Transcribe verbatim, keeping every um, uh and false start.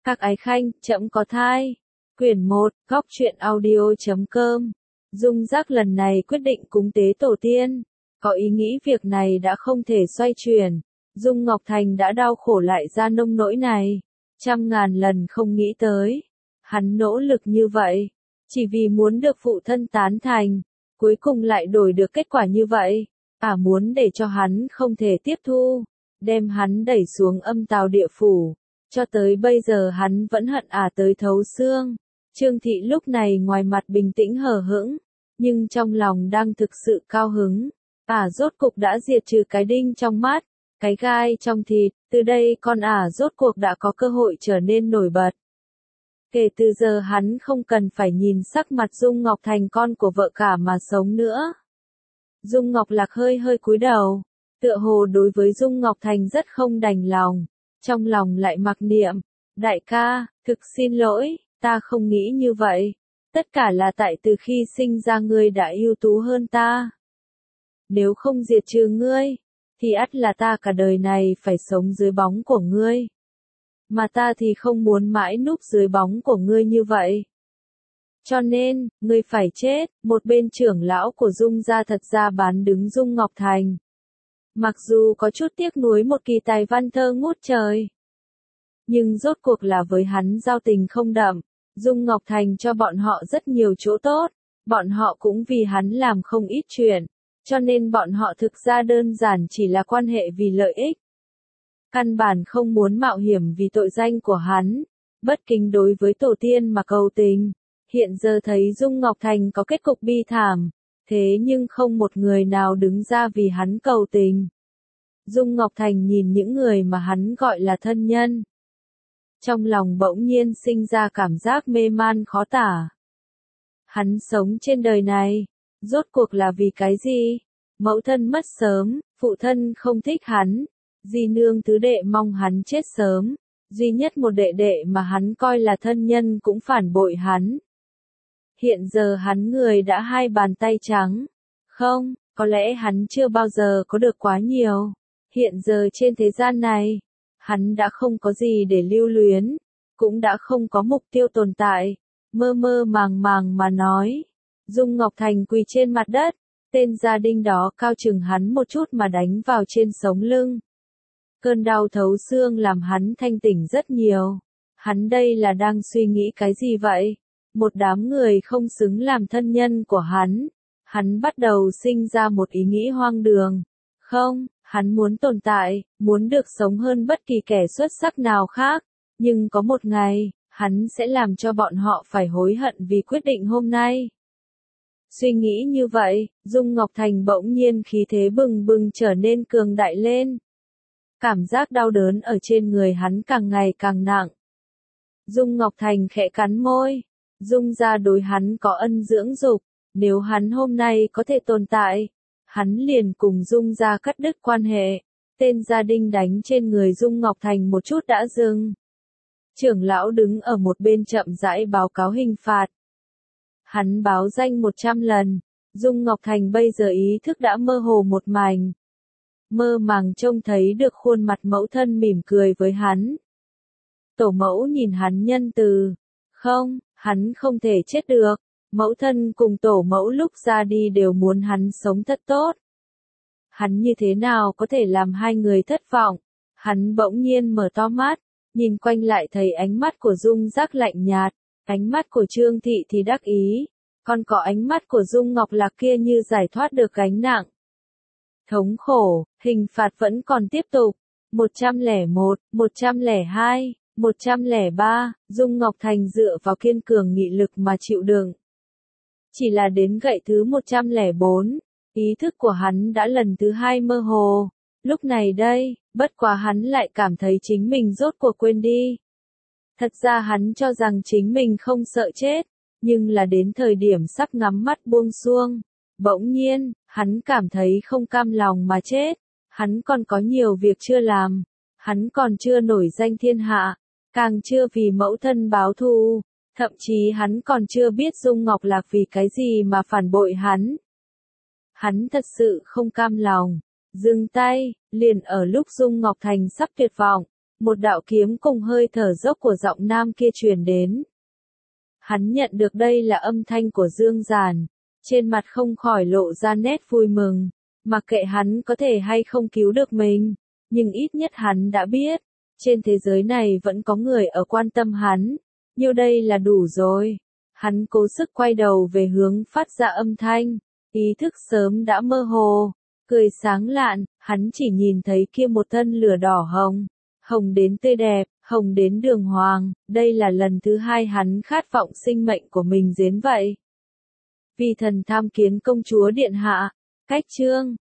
Các ái khanh, trẫm có thai. Quyển một, góc truyện audio.com. Dung Giác lần này quyết định cúng tế tổ tiên. Có ý nghĩ việc này đã không thể xoay chuyển. Dung Ngọc Thành đã đau khổ lại ra nông nỗi này. Trăm ngàn lần không nghĩ tới. Hắn nỗ lực như vậy. Chỉ vì muốn được phụ thân tán thành. Cuối cùng lại đổi được kết quả như vậy. À muốn để cho hắn không thể tiếp thu. Đem hắn đẩy xuống âm tào địa phủ. Cho tới bây giờ hắn vẫn hận ả à tới thấu xương. Trương Thị lúc này ngoài mặt bình tĩnh hờ hững, nhưng trong lòng đang thực sự cao hứng. Ả à rốt cục đã diệt trừ cái đinh trong mắt, cái gai trong thịt, từ đây con ả à rốt cuộc đã có cơ hội trở nên nổi bật. Kể từ giờ hắn không cần phải nhìn sắc mặt Dung Ngọc Thành con của vợ cả mà sống nữa. Dung Ngọc Lạc hơi hơi cúi đầu, tựa hồ đối với Dung Ngọc Thành rất không đành lòng. Trong lòng lại mặc niệm, đại ca, thực xin lỗi, ta không nghĩ như vậy. Tất cả là tại từ khi sinh ra ngươi đã ưu tú hơn ta. Nếu không diệt trừ ngươi, thì ắt là ta cả đời này phải sống dưới bóng của ngươi. Mà ta thì không muốn mãi núp dưới bóng của ngươi như vậy. Cho nên, ngươi phải chết. Một bên trưởng lão của Dung gia thật ra bán đứng Dung Ngọc Thành. Mặc dù có chút tiếc nuối một kỳ tài văn thơ ngút trời. Nhưng rốt cuộc là với hắn giao tình không đậm. Dung Ngọc Thành cho bọn họ rất nhiều chỗ tốt. Bọn họ cũng vì hắn làm không ít chuyện. Cho nên bọn họ thực ra đơn giản chỉ là quan hệ vì lợi ích. Căn bản không muốn mạo hiểm vì tội danh của hắn. Bất kính đối với tổ tiên mà cầu tình. Hiện giờ thấy Dung Ngọc Thành có kết cục bi thảm. Thế nhưng không một người nào đứng ra vì hắn cầu tình. Dung Ngọc Thành nhìn những người mà hắn gọi là thân nhân. Trong lòng bỗng nhiên sinh ra cảm giác mê man khó tả. Hắn sống trên đời này, rốt cuộc là vì cái gì? Mẫu thân mất sớm, phụ thân không thích hắn, di nương tứ đệ mong hắn chết sớm, duy nhất một đệ đệ mà hắn coi là thân nhân cũng phản bội hắn. Hiện giờ hắn người đã hai bàn tay trắng. Không, có lẽ hắn chưa bao giờ có được quá nhiều. Hiện giờ trên thế gian này, hắn đã không có gì để lưu luyến, cũng đã không có mục tiêu tồn tại. Mơ mơ màng màng mà nói. Dung Ngọc Thành quỳ trên mặt đất, tên gia đình đó cao chừng hắn một chút mà đánh vào trên sống lưng. Cơn đau thấu xương làm hắn thanh tỉnh rất nhiều. Hắn đây là đang suy nghĩ cái gì vậy? Một đám người không xứng làm thân nhân của hắn. Hắn bắt đầu sinh ra một ý nghĩ hoang đường. Không, hắn muốn tồn tại, muốn được sống hơn bất kỳ kẻ xuất sắc nào khác. Nhưng có một ngày, hắn sẽ làm cho bọn họ phải hối hận vì quyết định hôm nay. Suy nghĩ như vậy, Dung Ngọc Thành bỗng nhiên khí thế bừng bừng trở nên cường đại lên. Cảm giác đau đớn ở trên người hắn càng ngày càng nặng. Dung Ngọc Thành khẽ cắn môi. Dung gia đối hắn có ân dưỡng dục. Nếu hắn hôm nay có thể tồn tại, hắn liền cùng Dung gia cắt đứt quan hệ. Tên gia đình đánh trên người Dung Ngọc Thành một chút đã dừng. Trưởng lão đứng ở một bên chậm rãi báo cáo hình phạt. Hắn báo danh một trăm lần. Dung Ngọc Thành bây giờ ý thức đã mơ hồ một mảnh. Mơ màng trông thấy được khuôn mặt mẫu thân mỉm cười với hắn. Tổ mẫu nhìn hắn nhân từ. Không, hắn không thể chết được. Mẫu thân cùng tổ mẫu lúc ra đi đều muốn hắn sống thật tốt. Hắn như thế nào có thể làm hai người thất vọng? Hắn bỗng nhiên mở to mắt, nhìn quanh lại thấy ánh mắt của Dung Giác lạnh nhạt, ánh mắt của Trương Thị thì đắc ý, còn có ánh mắt của Dung Ngọc Lạc kia như giải thoát được gánh nặng. Thống khổ, hình phạt vẫn còn tiếp tục. một trăm lẻ một, một trăm lẻ hai, một trăm lẻ ba, Dung Ngọc Thành dựa vào kiên cường nghị lực mà chịu đựng. Chỉ là đến gậy thứ một trăm lẻ bốn, ý thức của hắn đã lần thứ hai mơ hồ. Lúc này đây, bất quá hắn lại cảm thấy chính mình rốt cuộc quên đi. Thật ra hắn cho rằng chính mình không sợ chết, nhưng là đến thời điểm sắp ngắm mắt buông xuông. Bỗng nhiên, hắn cảm thấy không cam lòng mà chết. Hắn còn có nhiều việc chưa làm. Hắn còn chưa nổi danh thiên hạ, càng chưa vì mẫu thân báo thù. Thậm chí hắn còn chưa biết Dung Ngọc Lạc vì cái gì mà phản bội hắn. Hắn thật sự không cam lòng. Dừng tay, liền ở lúc Dung Ngọc Thành sắp tuyệt vọng, một đạo kiếm cùng hơi thở dốc của giọng nam kia truyền đến. Hắn nhận được đây là âm thanh của Dương Giản, trên mặt không khỏi lộ ra nét vui mừng, mặc kệ hắn có thể hay không cứu được mình, nhưng ít nhất hắn đã biết, trên thế giới này vẫn có người ở quan tâm hắn, nhiêu đây là đủ rồi. Hắn cố sức quay đầu về hướng phát ra âm thanh, ý thức sớm đã mơ hồ, cười sáng lạn, hắn chỉ nhìn thấy kia một thân lửa đỏ hồng, hồng đến tươi đẹp, hồng đến đường hoàng, đây là lần thứ hai hắn khát vọng sinh mệnh của mình đến vậy. Vì thần tham kiến công chúa điện hạ, cách chương